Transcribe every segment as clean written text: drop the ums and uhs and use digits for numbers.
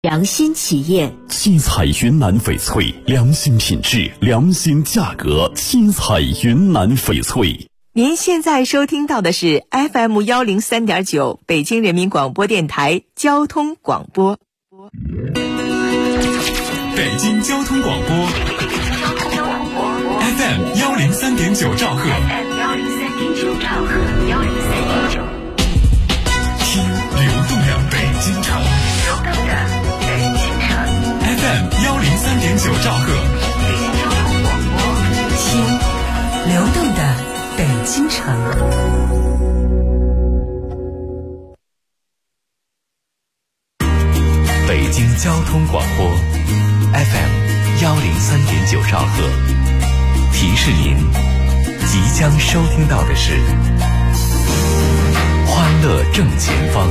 良心企业， 七彩云南翡翠，良心品质，良心价格，七彩云南翡翠。 您现在收听到的是 FM103.9 北京人民广播电台交通广播。 北京交通广播 FM103.9 兆赫，听流动的北京城FM103.9 兆赫， 听流动的北京城。 北京交通广播 FM103.9 兆赫，提示您即将收听到的是欢乐正前方。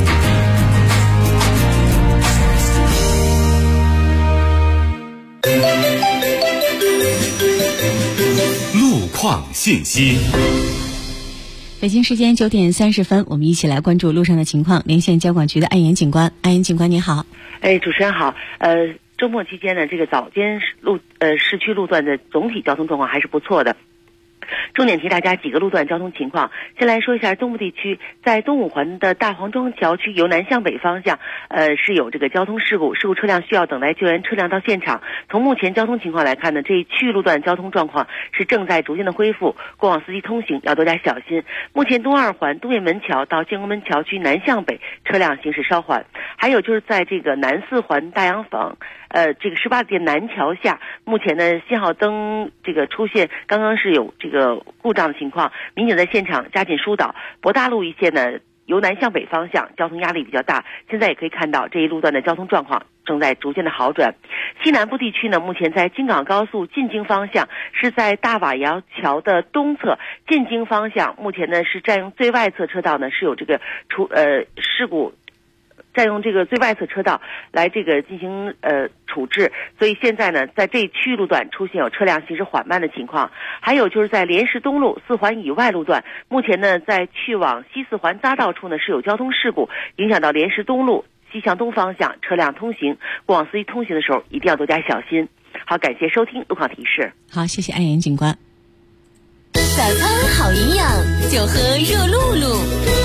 路况信息。 北京时间9点30分，我们一起来关注路上的情况。连线交管局的安岩警官，安岩警官你好。 主持人好。周末期间呢，这个早间市区路段的总体交通状况还是不错的。重点提大家几个路段交通情况。先来说一下东部地区，在东五环的大黄庄桥区由南向北方向，是有这个交通事故车辆需要等待救援车辆到现场。从目前交通情况来看呢，这一区域路段交通状况是正在逐渐的恢复，过往司机通行要多加小心。目前东二环东岳门桥到建国门桥区南向北车辆行驶稍缓。还有就是在这个南四环大洋坊这个18店南桥下，目前的信号灯这个出现刚刚是有这个故障的情况，民警在现场加紧疏导。博大路一线呢，由南向北方向交通压力比较大，现在也可以看到这一路段的交通状况正在逐渐的好转。西南部地区呢，目前在京港高速进京方向是在大瓦窑桥的东侧进京方向，目前呢是占用最外侧车道呢是有这个事故。占用这个最外侧车道来这个进行处置，所以现在呢，在这一区域路段出现有车辆行驶缓慢的情况。还有就是在莲石东路4环以外路段，目前呢在去往西四环匝道处呢是有交通事故，影响到莲石东路西向东方向车辆通行，过往司机通行的时候一定要多加小心。好，感谢收听路况提示。 好，谢谢安岩警官。 早餐好营养，就喝热露露。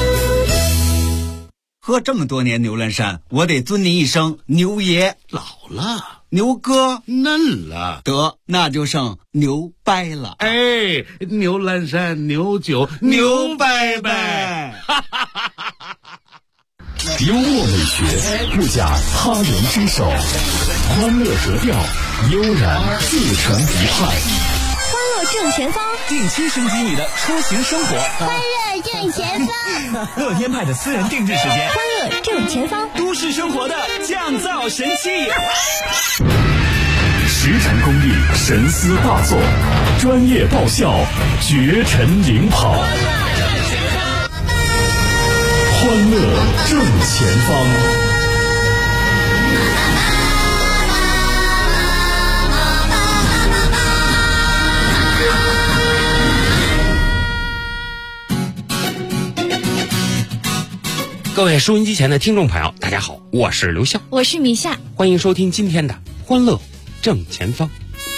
喝这么多年牛栏山，我得尊您一声牛爷。 老了， 牛哥嫩了， 得那就剩牛掰了。 哎，牛栏山牛酒牛掰掰。 幽默美学，不假他人之手，欢乐格调，悠然自成一派。 欢乐正前方， 定期升级你的出行生活。 欢乐正前方， 乐天派的私人定制时间。 欢乐正前方， 都市生活的降噪神器。 实诚公益，神思大作，专业爆笑，绝尘领跑。欢乐正前方。 各位收音机前的听众朋友，大家好，我是刘笑， 我是米夏， 欢迎收听今天的欢乐正前方。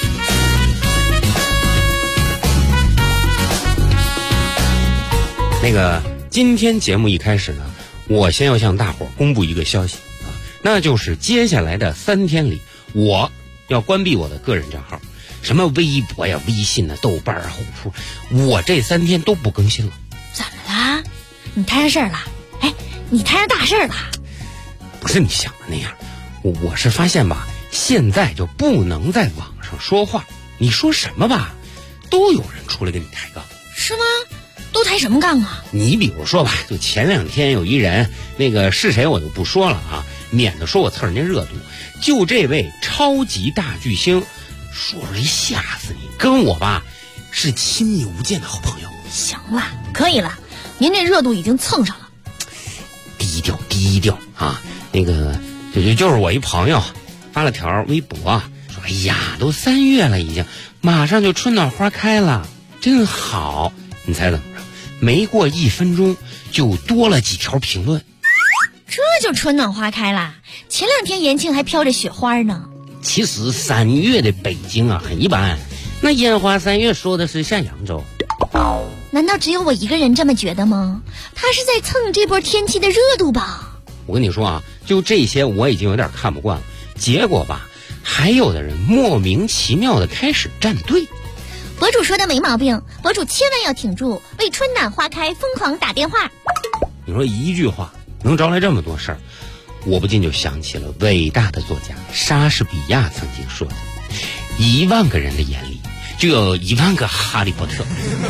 今天节目一开始呢，我先要向大伙公布一个消息啊，那就是接下来的3天里，我要关闭我的个人账号，什么微博呀、微信啊、豆瓣啊、虎扑，我这3天都不更新了。 怎么啦？你摊上事儿了？哎，你摊上大事了？ 不是你想的那样，我是发现吧，现在就不能在网上说话，你说什么吧，都有人出来跟你抬杠。 是吗？都抬什么杠啊？ 你比如说吧，就前2天有一人，是谁我就不说了啊，免得说我蹭人家热度。就这位超级大巨星，说出来吓死你，跟我吧是亲密无间的好朋友。 行了，可以了，您这热度已经蹭上了。 低调啊！就是我一朋友发了条微博，说哎呀，都3月了，已经马上就春暖花开了，真好。你猜怎么着？没过1分钟就多了几条评论。 这就春暖花开啦。前2天延庆还飘着雪花呢。 其实3月的北京啊很一般，那烟花3月说的是像扬州。 难道只有我一个人这么觉得吗？他是在蹭这波天气的热度吧？ 我跟你说啊，就这些我已经有点看不惯了。结果吧，还有的人莫名其妙的开始站队。 博主说的没毛病，博主千万要挺住，为春暖花开疯狂打电话。 你说一句话能招来这么多事儿，我不禁就想起了伟大的作家莎士比亚曾经说的：1万个人的眼里就有1万个哈利波特。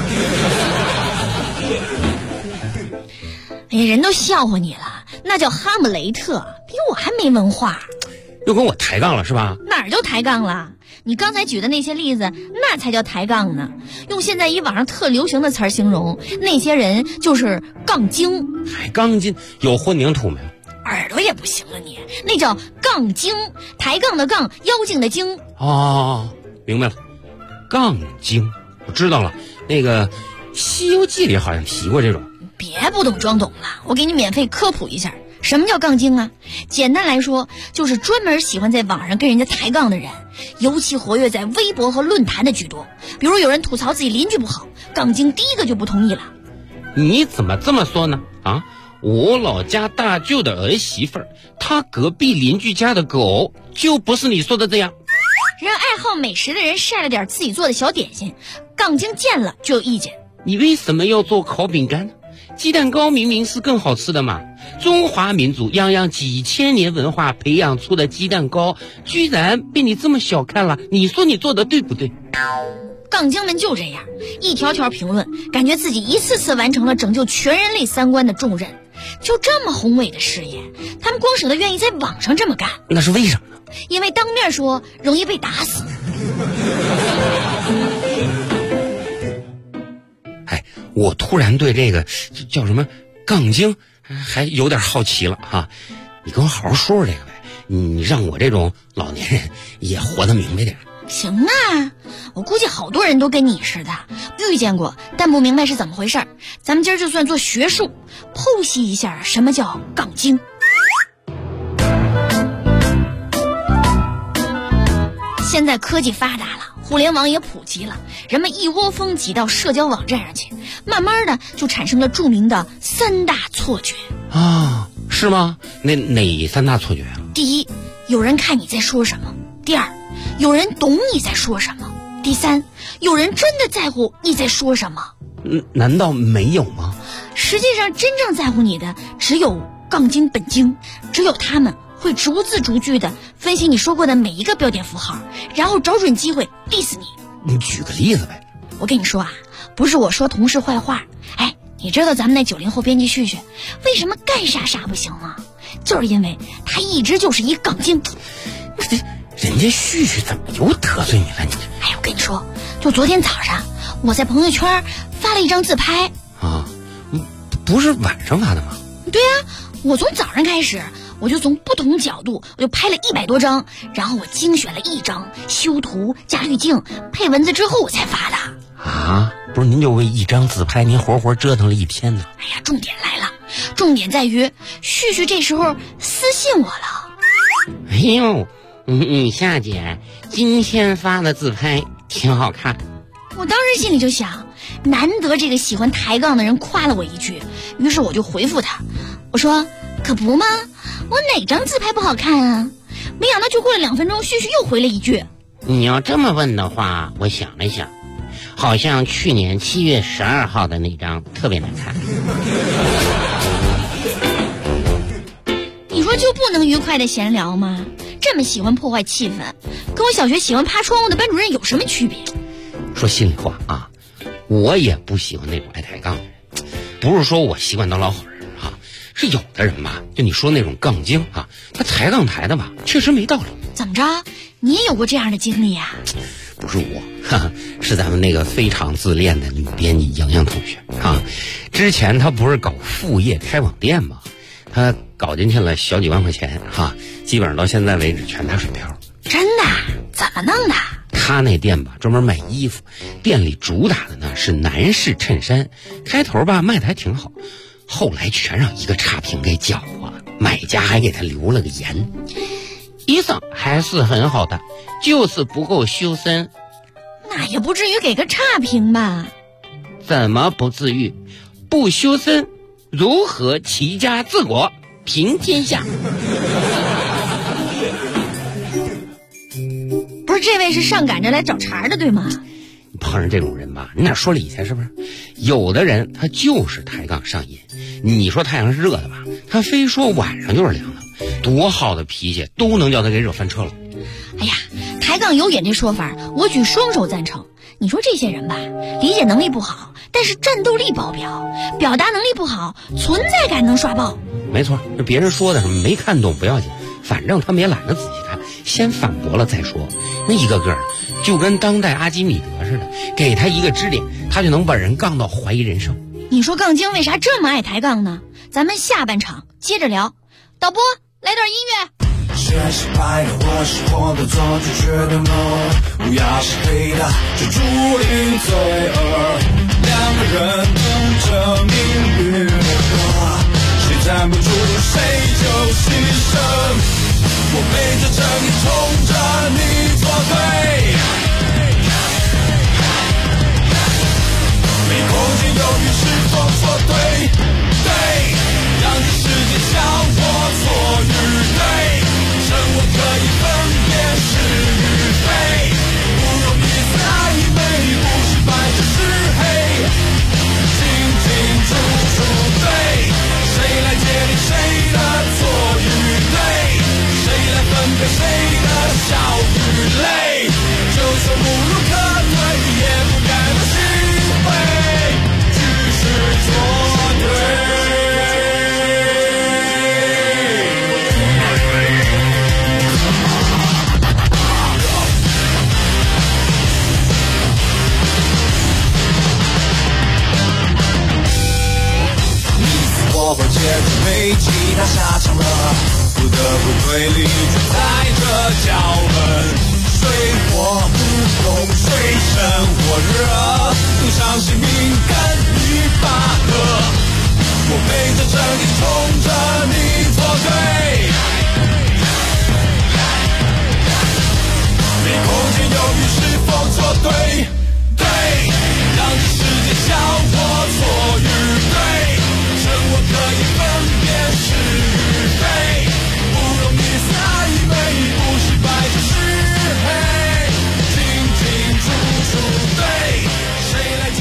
哎呀，人都笑话你了，那叫哈姆雷特，比我还没文化。 又跟我抬杠了是吧？ 哪儿就抬杠了？你刚才举的那些例子，那才叫抬杠呢。用现在网上特流行的词儿形容，那些人就是杠精。 还杠精？有混凝土没？ 耳朵也不行了你，那叫杠精，抬杠的杠，妖精的精。 哦，明白了，杠精，我知道了。那个《西游记》里好像提过这种。 别不懂装懂了，我给你免费科普一下。什么叫杠精啊？简单来说，就是专门喜欢在网上跟人家抬杠的人，尤其活跃在微博和论坛的居多。比如有人吐槽自己邻居不好，杠精第一个就不同意了。 你怎么这么说呢？啊，我老家大舅的儿媳妇儿，她隔壁邻居家的狗就不是你说的这样。 让爱好美食的人晒了点自己做的小点心，杠精见了就有意见。 你为什么要做烤饼干呢？鸡蛋糕明明是更好吃的嘛！中华民族泱泱几千年文化培养出的鸡蛋糕，居然被你这么小看了，你说你做的对不对？ 杠精们就这样，一条条评论，感觉自己一次次完成了拯救全人类3观的重任。就这么宏伟的事业，他们光舍得愿意在网上这么干， 那是为什么呢？ 因为当面说容易被打死。 我突然对这个叫什么杠精还有点好奇了哈，你跟我好好说说这个呗，你让我这种老年人也活得明白点。 行啊，我估计好多人都跟你似的遇见过，但不明白是怎么回事。咱们今儿就算做学术，剖析一下什么叫杠精。现在科技发达了，互联网也普及了，人们一窝蜂挤到社交网站上去，慢慢的就产生了著名的3大错觉啊，是吗？哪3大错觉啊？ 第一，有人看你在说什么；第二，有人懂你在说什么；第三，有人真的在乎你在说什么。 难道没有吗？ 实际上真正在乎你的只有杠精本精，只有他们会逐字逐句的分析你说过的每一个标点符号，然后找准机会 diss 你。 你举个例子呗。 我跟你说啊，不是我说同事坏话，哎，你知道咱们那90后编辑旭旭为什么干啥不行吗？就是因为他一直就是一杠精。 人家旭旭怎么又得罪你了？你哎，我跟你说，就昨天早上我在朋友圈发了一张自拍啊，不是晚上发的吗？ 对啊，我从早上开始，我就从不同角度我就拍了100多张，然后我精选了1张，修图加滤镜配文字之后我才发的。 啊，不是您就为一张自拍您活折腾了1天呢？ 哎呀，重点来了，重点在于旭旭这时候私信我了。 哎呦，夏姐今天发的自拍挺好看。 我当时心里就想，难得这个喜欢抬杠的人夸了我一句，于是我就回复他，我说可不吗？我哪张自拍不好看啊？没想到就过了2分钟，旭旭又回了一句， 你要这么问的话，我想了想，好像去年7月12号的那张特别难看。 你说就不能愉快的闲聊吗？这么喜欢破坏气氛，跟我小学喜欢爬窗户的班主任有什么区别？ 说心里话啊，我也不喜欢那种爱抬杠的人，不是说我习惯当老好人啊，是有的人吧，就你说那种杠精啊，他抬杠抬的吧，确实没道理。 怎么着？你也有过这样的经历啊？ 不是我，是咱们那个非常自恋的女编辑莹莹同学啊。之前她不是搞副业开网店吗？她搞进去了小几万块钱哈，基本上到现在为止全打水漂。 真的？怎么弄的？ 他那店吧专门卖衣服，店里主打的呢是男士衬衫，开头吧卖的还挺好，后来全让一个差评给搅和了。 买家还给他留了个言：医生还是很好的，就是不够修身。 那也不至于给个差评吧？ 怎么不至于？不修身，如何齐家治国平天下？ 不是，这位是上赶着来找茬的对吗？ 碰上这种人吧，你哪说理去？是不是？有的人他就是抬杠上瘾。你说太阳是热的吧，他非说晚上就是凉的，多好的脾气都能叫他给惹翻车了。 哎呀，抬杠有瘾这说法我举双手赞成。你说这些人吧，理解能力不好，但是战斗力爆表，表达能力不好，存在感能刷爆。 没错，别人说的什么没看懂不要紧，反正他们也懒得仔细看，先反驳了再说。那一个个就跟当代阿基米德似的，给他一个支点，他就能把人杠到怀疑人生。 你说杠精为啥这么爱抬杠呢？咱们下半场接着聊。导播，来段音乐。 谁是白的，我是活的，做正确的梦。乌鸦是黑的，就注定罪恶。两个人等着命运的歌，谁站不住，谁就牺牲。我背着正义，冲着你作对。没空间犹豫是否错对，对，让这世界笑我错与对。生活可以分辨是与非，不容易在意美，不是白就是黑，清清楚楚对，谁来界定谁的错与对，谁来分辨谁的笑与泪，就算无路可退，也不该不虚伪，只是做对。我把结局没其他下场了，不得不对立存在着脚本。水火不容，水深火热，更相信命根与拔河。我背着正义，冲着你作对。没空间犹豫是否做对，对，让这世界笑我错与对。生活可以分辨是与非，不容易在意美，不是白就是黑，清清楚楚对，谁来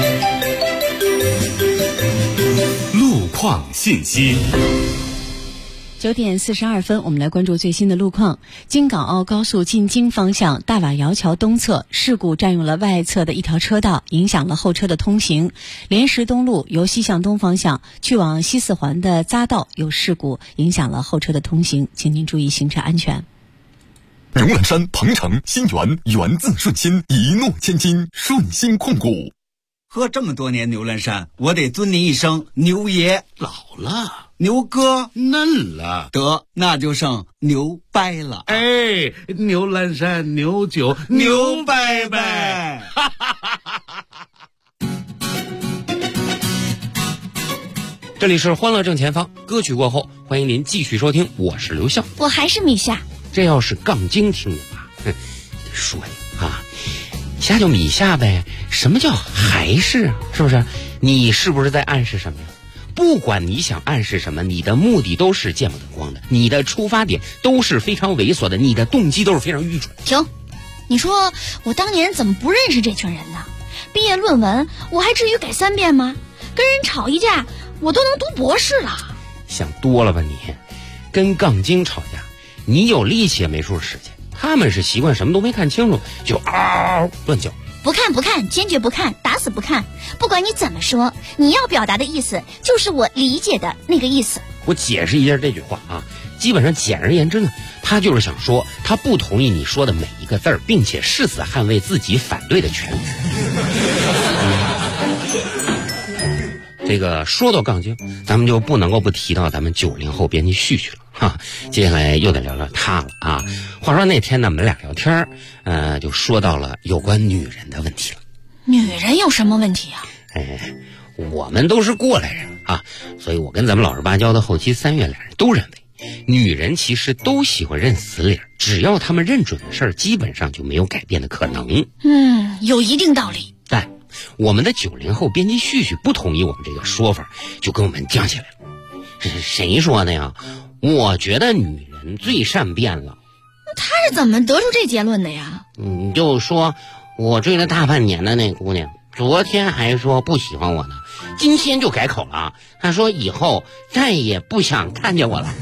解路况信息。 9点42分，我们来关注最新的路况。京港澳高速进京方向大瓦窑桥东侧事故占用了外侧的一条车道，影响了后车的通行。莲石东路由西向东方向去往西四环的匝道有事故，影响了后车的通行，请您注意行车安全。 牛栏山、鹏程、新源，源自顺心，一诺千金，顺心控股。 喝这么多年牛栏山，我得尊您一声牛爷。 老了， 牛哥嫩了， 得那就剩牛掰了。 哎，牛栏山牛酒牛掰掰。 这里是欢乐正前方，歌曲过后，欢迎您继续收听，我是刘笑， 我还是米夏。 这要是杠精听见吧，得说呀啊，下就米夏呗。什么叫还是？是不是？你是不是在暗示什么呀？不管你想暗示什么，你的目的都是见不得光的，你的出发点都是非常猥琐的，你的动机都是非常愚蠢。 停！你说我当年怎么不认识这群人呢？毕业论文我还至于改3遍吗？跟人吵一架我都能读博士了。 想多了吧你？跟杠精吵架，你有力气也没处使去，他们是习惯什么都没看清楚就嗷嗷乱叫。 不看，坚决不看，打死不看。不管你怎么说，你要表达的意思就是我理解的那个意思。 我解释一下这句话啊，基本上简而言之呢，他就是想说他不同意你说的每一个字儿，并且誓死捍卫自己反对的权利。这个说到杠精，咱们就不能够不提到咱们90后编辑旭旭了哈。接下来又得聊聊他了啊。话说那天呢，我们俩聊天就说到了有关女人的问题了。 女人有什么问题啊？ 我们都是过来人， 啊。所以我跟咱们老实巴交的后期3月俩人都认为，女人其实都喜欢认死理，只要她们认准的事儿，基本上就没有改变的可能。 有一定道理。 但我们的90后编辑旭旭不同意我们这个说法，就跟我们犟起来了。这是谁说的呀？我觉得女人最善变了。 他是怎么得出这结论的呀？ 你就说我追了大半年的那姑娘，昨天还说不喜欢我呢，今天就改口了，她说以后再也不想看见我了。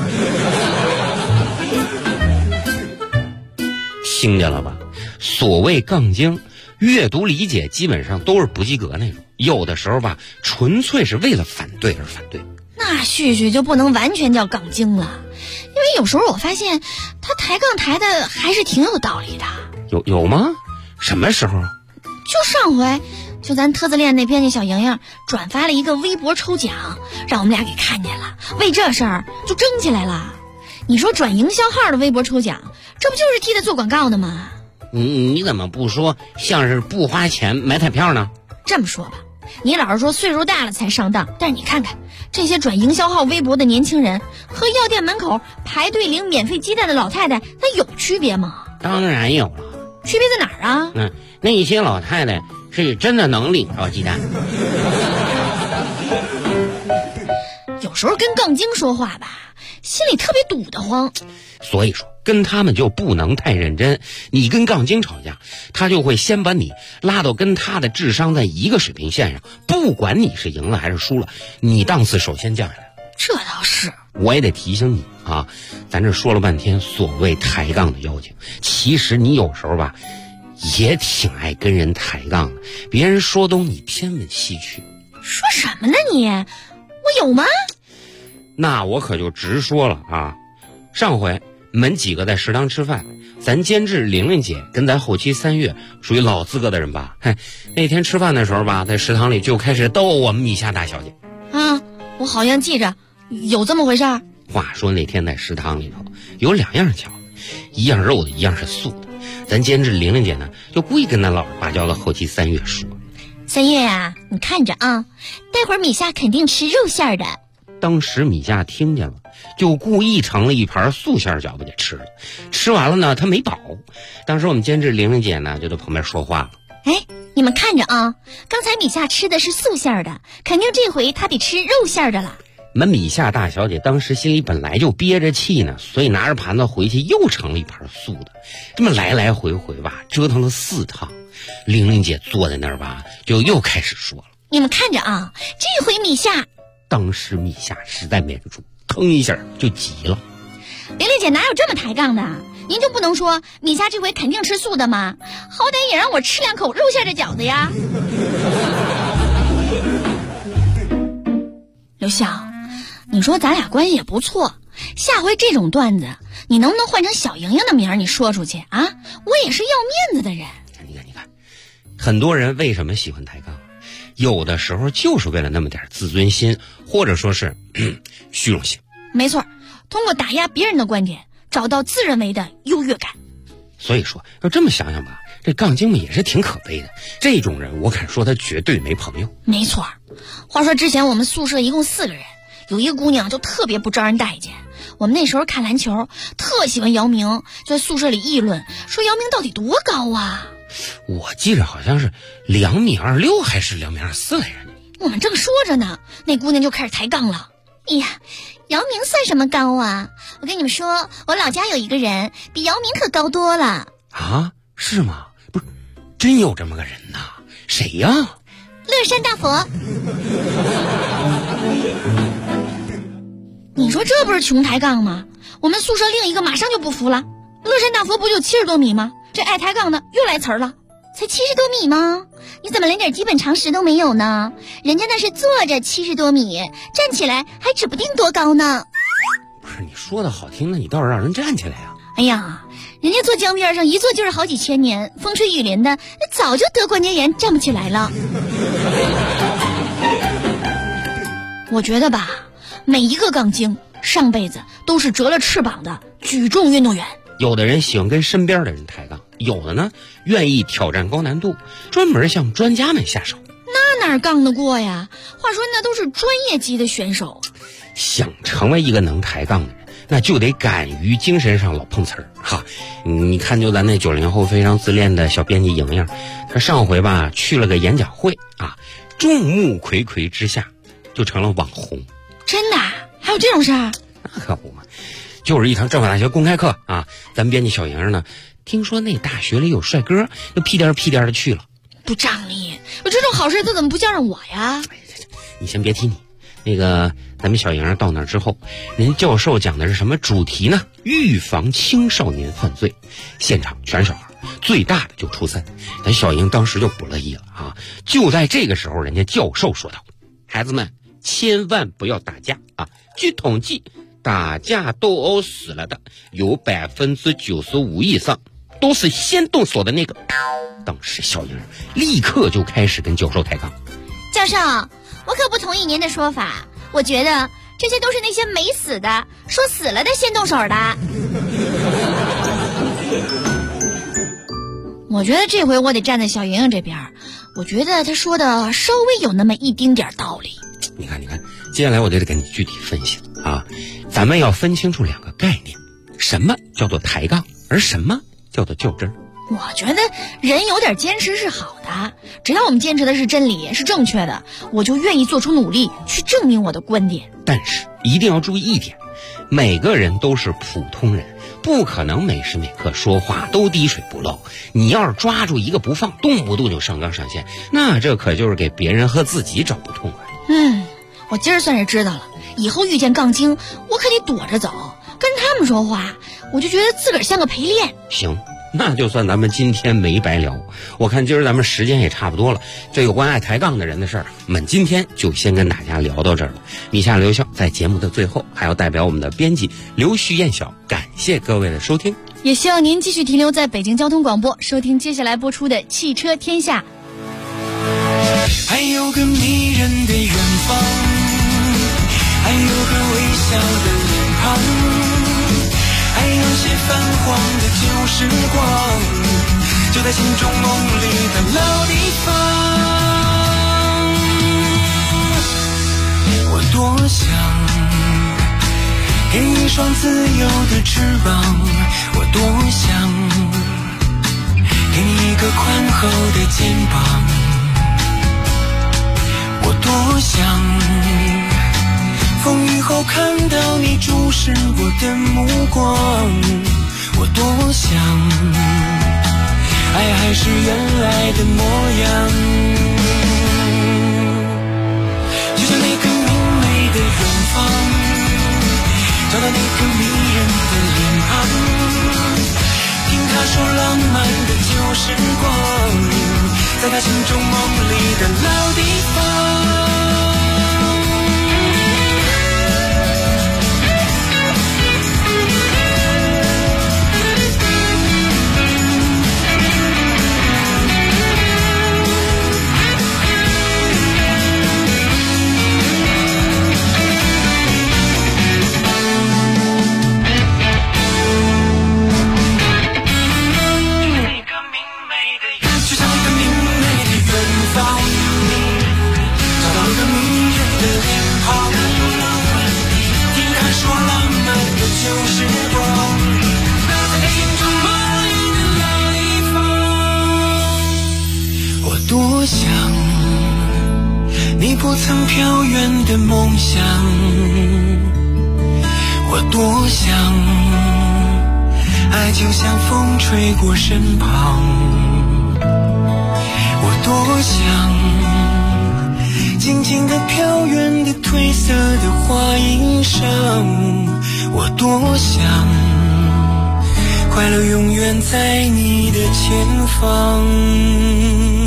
听见了吧？所谓杠精，阅读理解基本上都是不及格那种，有的时候吧，纯粹是为了反对而反对。 那旭旭就不能完全叫杠精了，因为有时候我发现他抬杠抬的还是挺有道理的。 有吗？什么时候？ 就上回，就咱特自恋那编辑小莹莹转发了一个微博抽奖，让我们俩给看见了，为这事儿就争起来了。你说转营销号的微博抽奖，这不就是替他做广告的吗？ 你怎么不说像是不花钱买彩票呢？ 这么说吧，你老是说岁数大了才上当，但是你看看这些转营销号微博的年轻人和药店门口排队领免费鸡蛋的老太太，那有区别吗？ 当然有了。 区别在哪儿啊？ 那些老太太是真的能领到鸡蛋。 有时候跟杠精说话吧，心里特别堵得慌。 所以说跟他们就不能太认真，你跟杠精吵架，他就会先把你拉到跟他的智商在一个水平线上，不管你是赢了还是输了，你档次首先降下来。 这倒是。 我也得提醒你啊，咱这说了半天所谓抬杠的妖精，其实你有时候吧也挺爱跟人抬杠的，别人说东你偏问西去。 说什么呢你？我有吗？ 那我可就直说了啊，上回我们几个在食堂吃饭，咱监制玲玲姐跟咱后期3月属于老资格的人吧。那天吃饭的时候吧，在食堂里就开始逗我们米夏大小姐。 我好像记着有这么回事儿。 话说那天在食堂里头有2样饺子，一样肉的，一样是素的。咱监制玲玲姐呢，就故意跟咱老实巴交的后期3月说 ：“3月啊，你看着啊，待会儿米夏肯定吃肉馅的。” 当时米夏听见了，就故意盛了一盘素馅饺子给吃了。吃完了呢，他没饱。当时我们监制玲玲姐呢，就在旁边说话了：“ 你们看着啊，刚才米夏吃的是素馅的，肯定这回他得吃肉馅的了。” 我们米夏大小姐当时心里本来就憋着气呢，所以拿着盘子回去又盛了一盘素的。这么来来回回吧，折腾了4趟。玲玲姐坐在那儿吧，就又开始说了：“ 你们看着啊，这回米夏……” 当时米夏实在没忍住，腾一下就急了：“ 玲玲姐哪有这么抬杠的？您就不能说米夏这回肯定吃素的吗？好歹也让我吃2口肉馅的饺子呀！”刘笑，你说咱俩关系也不错，下回这种段子你能不能换成小莹莹的名儿你说出去啊？我也是要面子的人。 你看很多人为什么喜欢抬杠，有的时候就是为了那么点自尊心，或者说是虚荣心。 没错，通过打压别人的观点找到自认为的优越感。 所以说要这么想想吧，这杠精们也是挺可悲的，这种人我敢说他绝对没朋友。 没错，话说之前我们宿舍一共4个人，有一个姑娘就特别不招人待见。我们那时候看篮球特喜欢姚明，就在宿舍里议论说姚明到底多高啊。 我记着好像是2.26米还是2.24米来着。 我们正说着呢，那姑娘就开始抬杠了。哎呀，姚明算什么高啊？我跟你们说，我老家有一个人比姚明可高多了。 啊？是吗？不是，真有这么个人呐？谁呀？ 乐山大佛。你说这不是穷抬杠吗？我们宿舍另一个马上就不服了。乐山大佛不就70多米吗？这爱抬杠的又来词儿了。才70多米吗？你怎么连点基本常识都没有呢？人家那是坐着70多米，站起来还指不定多高呢。 不是，你说的好听，那你倒是让人站起来啊。 哎呀，人家坐江边上一坐就是好几千年，风吹雨淋的，早就得关节炎站不起来了。我觉得吧，每一个杠精上辈子都是折了翅膀的举重运动员。 有的人喜欢跟身边的人抬杠，有的呢愿意挑战高难度，专门向专家们下手。 哪杠得过呀？话说那都是专业级的选手。 想成为一个能抬杠的人，那就得敢于精神上老碰瓷儿哈。你看，就咱那90后非常自恋的小编辑莹莹，她上回吧去了个演讲会啊，众目睽睽之下就成了网红。 真的？还有这种事儿？ 那可不嘛，就是一堂政法大学公开课啊，咱编辑小莹呢，听说那大学里有帅哥，就屁颠的去了。 不仗义！我这种好事他怎么不叫上我呀？ 你先别提你。那个咱们小莹到那之后，人教授讲的是什么主题呢？预防青少年犯罪。现场全是小孩，最大的就初3。咱小莹当时就不乐意了啊！就在这个时候，人家教授说道：“孩子们千万不要打架啊！据统计，打架斗殴死了的有95%以上都是先动手的那个。”当时小莹立刻就开始跟教授抬杠：“ 教授，我可不同意您的说法，我觉得这些都是那些没死的说死了的先动手的。”我觉得这回我得站在小莹莹这边，我觉得她说的稍微有那么一丁点道理。 你看，接下来我就得跟你具体分析啊。咱们要分清楚2个概念，什么叫做抬杠，而什么叫做较真儿。 我觉得人有点坚持是好的，只要我们坚持的是真理，是正确的，我就愿意做出努力去证明我的观点。 但是一定要注意一点，每个人都是普通人，不可能每时每刻说话都滴水不漏。你要是抓住一个不放，动不动就上纲上线，那这可就是给别人和自己找不痛快。 我今儿算是知道了，以后遇见杠精我可得躲着走，跟他们说话我就觉得自个儿像个陪练。 行，那就算咱们今天没白聊。我看今儿咱们时间也差不多了，这有关爱抬杠的人的事儿，我们今天就先跟大家聊到这儿了。米夏刘笑在节目的最后还要代表我们的编辑刘旭燕晓感谢各位的收听， 也希望您继续停留在北京交通广播，收听接下来播出的汽车天下。 还有个迷人的远方，还有个微笑的脸庞，还有些泛黄的旧时光，就在心中梦里的老地方。我多想给你一双自由的翅膀，我多想给你一个宽厚的肩膀，我多想风雨后看到你注视我的目光，我多想爱还是原来的模样，就像那个明媚的远方，找到那个迷人的脸庞，听他说浪漫的旧时光，在他心中梦里的老地方。多想你不曾飘远的梦想，我多想爱就像风吹过身旁，我多想静静地飘远的褪色的花衣裳，我多想快乐永远在你的前方。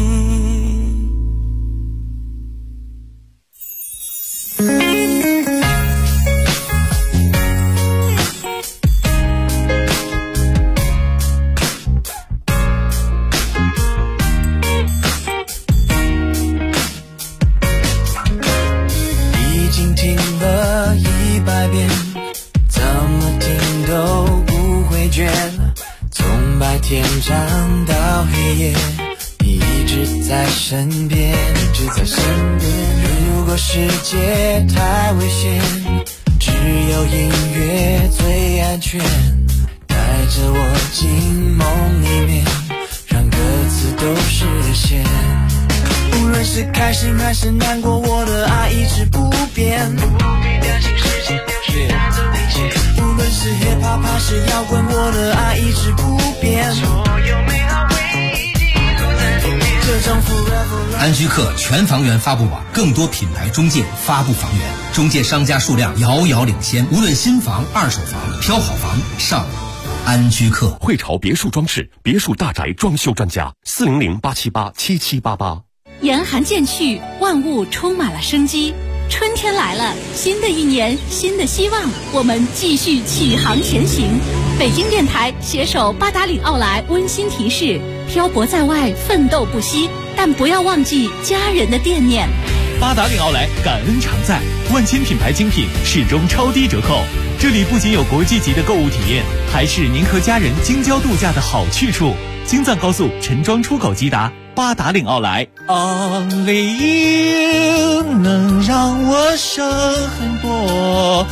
已经听了100遍，怎么听都不会倦，从白天唱到黑夜，一一直在身边，一直在身边。如果世界太危险，只有音乐最安全，带着我进梦里面，让歌词都实现。无论是开心还是难过，我的爱一直不变，不必担心时间流逝带走一切。无论是 hiphop 还是摇滚，我的爱一直不变，所有美好回忆记录在里面。这种 forever。 安居客全房源发布网，更多品牌中介发布房源，中介商家数量遥遥领先。无论新房、二手房，挑好房上安居客。 汇潮别墅装饰，别墅大宅装修专家，400-878-7788。 严寒渐去，万物充满了生机。春天来了，新的一年，新的希望，我们继续启航前行。北京电台携手八达岭奥莱温馨提示：漂泊在外，奋斗不息，但不要忘记家人的惦念。 八达岭奥莱感恩常在，万千品牌精品始终超低折扣。这里不仅有国际级的购物体验，还是您和家人京郊度假的好去处。京藏高速陈庄出口即达，八达岭奥莱。 Only you 能让我生很多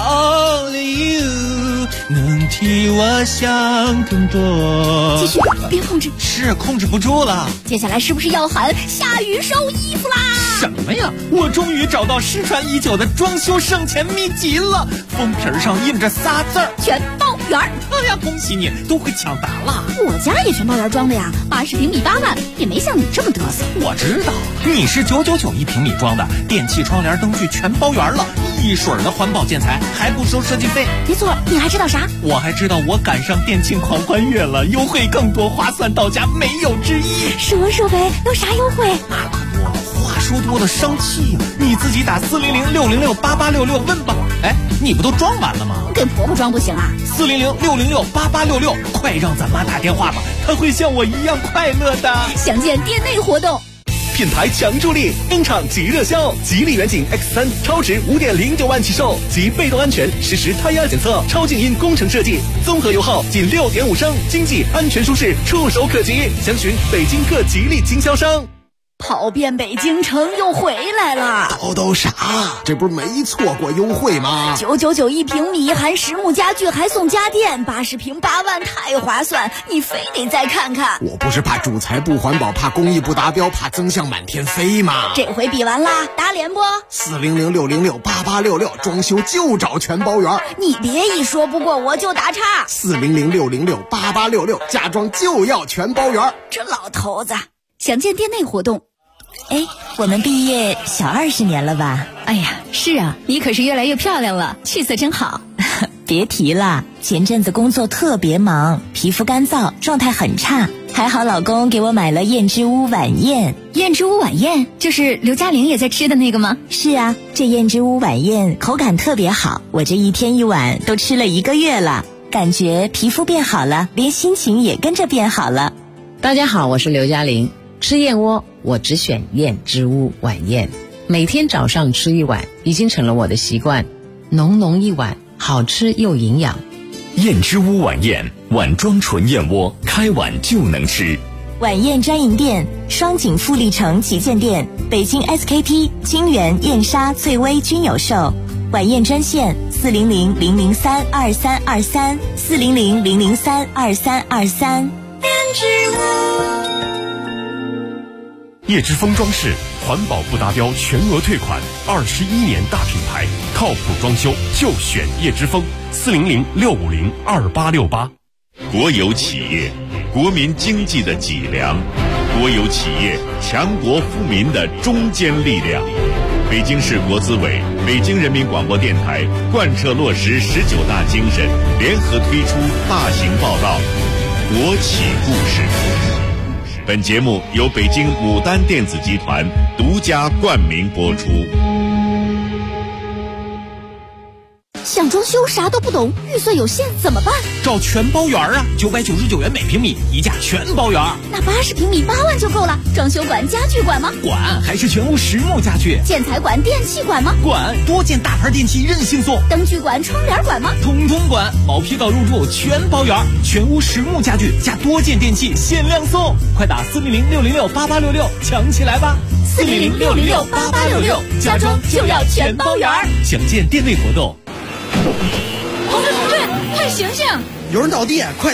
，Only you 能替我想更多。 继续，别控制， 是控制不住了。 接下来是不是要喊下雨收衣服啦？ 什么呀？我终于找到失传已久的装修省钱秘籍了，封皮上印着仨字儿： 全包圆。 哎呀，恭喜你，都会抢答了。 我家也全包圆装的呀，80平米8万，也没像你这么嘚瑟。 我知道，你是999一平米装的，电器、窗帘、灯具全包圆了，一水儿的环保建材，还不收设计费。 没错，你还知道啥？ 我还知道我赶上店庆狂欢月了，优惠更多，划算到家，没有之一。 说说呗，有啥优惠？ 那可不，话说多了生气呀！你自己打400-606-8866问吧。哎，你不都装完了吗？ 给婆婆装不行啊 ？400-606-8866，快让咱妈打电话吧，她会像我一样快乐的。 详见店内活动。 品牌强助力，登场即热销！吉利远景 X3超值5.09万起售，及被动安全实时胎压检测，超静音工程设计，综合油耗仅6.5升，经济安全舒适，触手可及。详询北京各吉利经销商。 跑遍北京城又回来了， 叨啥？这不是没错过优惠吗 ？999一平米，含实木家具还送家电，80平8万，太划算！你非得再看看。 我不是怕主材不环保，怕工艺不达标，怕增项满天飞吗？ 这回比完啦，打脸不 ？400-606-8866，装修就找全包圆。 你别一说不过我就打岔。 400-606-8866，家装就要全包圆。 这老头子。详见店内活动。 哎，我们毕业小20年了吧？ 哎呀，是啊，你可是越来越漂亮了，气色真好。 别提了，前阵子工作特别忙，皮肤干燥，状态很差。还好老公给我买了燕之屋晚宴。 燕之屋晚宴就是刘嘉玲也在吃的那个吗？ 是啊，这燕之屋晚宴口感特别好，我这一天一碗都吃了1个月了，感觉皮肤变好了，连心情也跟着变好了。 大家好，我是刘嘉玲。吃燕窝我只选燕之屋晚宴，每天早上吃1碗已经成了我的习惯，浓浓一碗，好吃又营养。 燕之屋晚宴，碗装纯燕窝，开碗就能吃。 晚宴专营店：双井富力城旗舰店、北京 SKP、清源、燕莎、翠微均有售。晚宴专线400-003-2323 400-003-2323。 燕之屋。 叶之峰装饰，环保不达标全额退款，21年大品牌，靠谱装修就选叶之峰。400-650-2868。 国有企业，国民经济的脊梁；国有企业，强国富民的中坚力量。北京市国资委、北京人民广播电台贯彻落实19大精神，联合推出大型报道《国企故事》。本节目由北京牡丹电子集团独家冠名播出。 想想装修啥都不懂，预算有限怎么办？ 找全包园啊，999元每平米，一价全包园。 那80平米8万就够了。装修管、家具管吗？ 管，还是全屋实木家具。 建材管、电器管吗？ 管，多件大牌电器任性送。 灯具管、窗帘管吗？ 通通管，毛坯到入住全包园，全屋实木家具加多件电器限量送，快打400-606-8866抢起来吧 ！400-606-8866，家装就要全包园。 详见店内活动。 同志，快醒醒！ 有人倒地，快